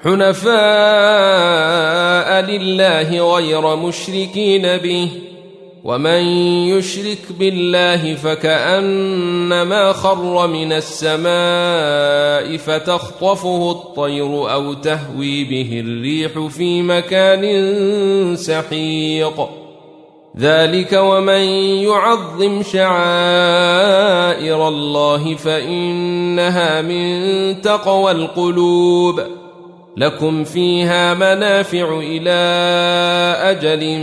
حنفاء لله غير مشركين به، ومن يشرك بالله فكأنما خر من السماء فتخطفه الطير أو تهوي به الريح في مكان سحيق. ذلك ومن يعظم شعائر الله فإنها من تقوى القلوب. لكم فيها منافع إلى أجل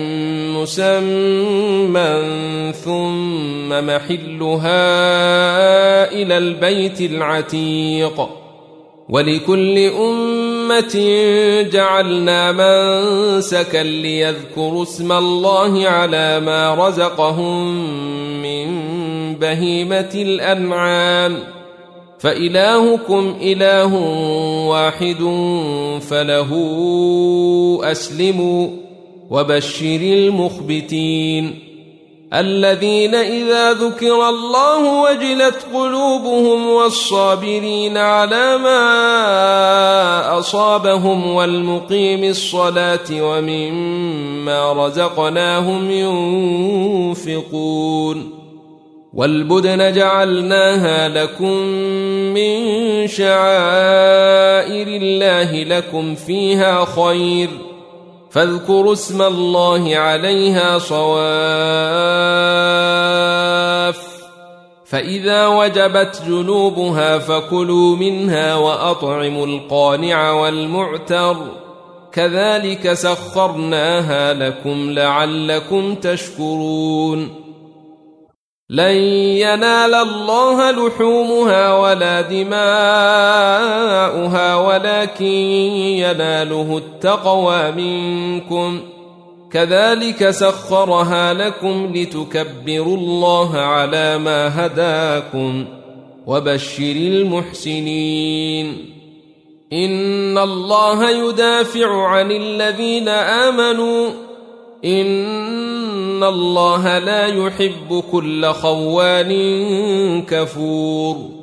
مسمى ثم محلها إلى البيت العتيق. ولكل أمة جعلنا منسكا ليذكروا اسم الله على ما رزقهم من بهيمة الأنعام، فإلهكم إله واحد فله أسلموا وبشر المخبتين الذين إذا ذكر الله وجلت قلوبهم والصابرين على ما أصابهم والمقيم الصلاة ومما رزقناهم ينفقون. والبدن جعلناها لكم من شعائر الله لكم فيها خير، فاذكروا اسم الله عليها صواف، فإذا وجبت جنوبها فكلوا منها وأطعموا القانع والمعتر، كذلك سخرناها لكم لعلكم تشكرون. لن ينال الله لحومها ولا دماؤها ولكن يناله التقوى منكم، كذلك سخرها لكم لتكبروا الله على ما هداكم وبشر المحسنين. إن الله يدافع عن الذين آمنوا، إن الله لا يحب كل خوان كفور.